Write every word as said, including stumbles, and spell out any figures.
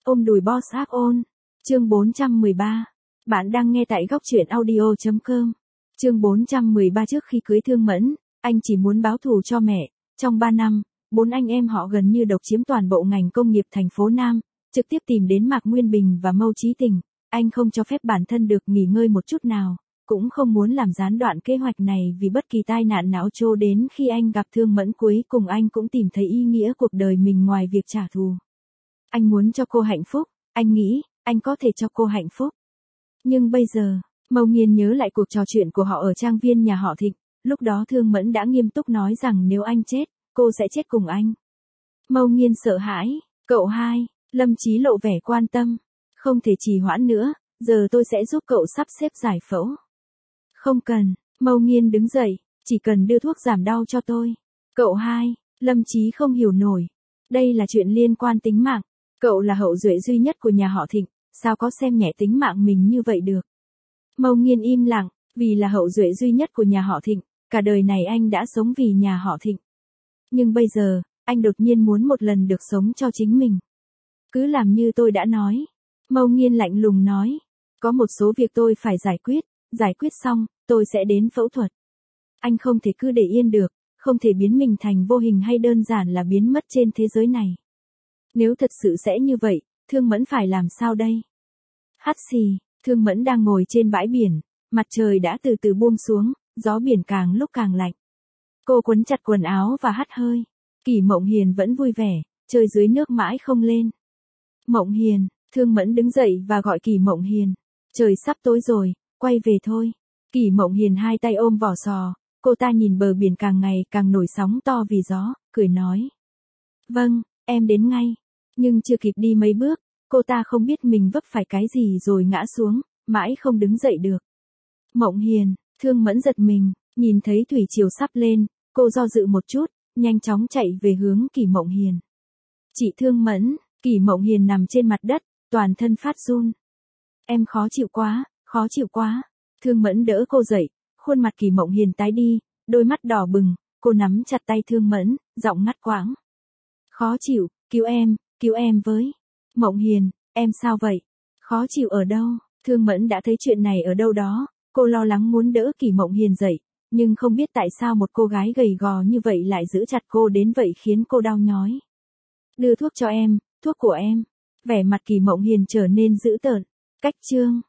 Ôm đùi boss áp ôn. Chương bốn trăm mười ba. Bạn đang nghe tại góc truyện audio chấm com. Chương bốn trăm mười ba. Trước khi cưới Thương Mẫn, anh chỉ muốn báo thù cho mẹ. Trong ba năm, bốn anh em họ gần như độc chiếm toàn bộ ngành công nghiệp thành phố Nam, trực tiếp tìm đến Mạc Nguyên Bình và Mâu Chí Tình. Anh không cho phép bản thân được nghỉ ngơi một chút nào, cũng không muốn làm gián đoạn kế hoạch này vì bất kỳ tai nạn não trô đến khi anh gặp Thương Mẫn. Cuối cùng anh cũng tìm thấy ý nghĩa cuộc đời mình ngoài việc trả thù. Anh muốn cho cô hạnh phúc, anh nghĩ, anh có thể cho cô hạnh phúc. Nhưng bây giờ, Mâu Nghiên nhớ lại cuộc trò chuyện của họ ở trang viên nhà họ Thịnh, lúc đó Thương Mẫn đã nghiêm túc nói rằng nếu anh chết, cô sẽ chết cùng anh. Mâu Nghiên sợ hãi, cậu hai, Lâm Chí lộ vẻ quan tâm, không thể trì hoãn nữa, giờ tôi sẽ giúp cậu sắp xếp giải phẫu. Không cần, Mâu Nghiên đứng dậy, chỉ cần đưa thuốc giảm đau cho tôi. Cậu hai, Lâm Chí không hiểu nổi, đây là chuyện liên quan tính mạng, cậu là hậu duệ duy nhất của nhà họ Thịnh, sao có xem nhẹ tính mạng mình như vậy được. Mâu Nghiên im lặng, vì là hậu duệ duy nhất của nhà họ Thịnh, cả đời này anh đã sống vì nhà họ Thịnh. Nhưng bây giờ, anh đột nhiên muốn một lần được sống cho chính mình. Cứ làm như tôi đã nói. Mâu Nghiên lạnh lùng nói, có một số việc tôi phải giải quyết, giải quyết xong, tôi sẽ đến phẫu thuật. Anh không thể cứ để yên được, không thể biến mình thành vô hình hay đơn giản là biến mất trên thế giới này. Nếu thật sự sẽ như vậy, Thương Mẫn phải làm sao đây? Hắt xì, Thương Mẫn đang ngồi trên bãi biển, mặt trời đã từ từ buông xuống, gió biển càng lúc càng lạnh. Cô quấn chặt quần áo và hắt hơi. Kỷ Mộng Hiền vẫn vui vẻ, chơi dưới nước mãi không lên. Mộng Hiền, Thương Mẫn đứng dậy và gọi Kỷ Mộng Hiền. Trời sắp tối rồi, quay về thôi. Kỷ Mộng Hiền hai tay ôm vỏ sò, cô ta nhìn bờ biển càng ngày càng nổi sóng to vì gió, cười nói. Vâng, em đến ngay. Nhưng chưa kịp đi mấy bước, cô ta không biết mình vấp phải cái gì rồi ngã xuống, mãi không đứng dậy được. Mộng Hiền, Thương Mẫn giật mình, nhìn thấy thủy triều sắp lên, cô do dự một chút, nhanh chóng chạy về hướng Kỷ Mộng Hiền. Chị Thương Mẫn, Kỷ Mộng Hiền nằm trên mặt đất, toàn thân phát run. Em khó chịu quá, khó chịu quá. Thương Mẫn đỡ cô dậy, khuôn mặt Kỷ Mộng Hiền tái đi, đôi mắt đỏ bừng, cô nắm chặt tay Thương Mẫn, giọng ngắt quãng. Khó chịu, cứu em, cứu em với. Mộng Hiền, em sao vậy? Khó chịu ở đâu? Thương Mẫn đã thấy chuyện này ở đâu đó, cô lo lắng muốn đỡ Kỷ Mộng Hiền dậy, nhưng không biết tại sao một cô gái gầy gò như vậy lại giữ chặt cô đến vậy khiến cô đau nhói. Đưa thuốc cho em, thuốc của em. Vẻ mặt Kỷ Mộng Hiền trở nên dữ tợn. Cách chương.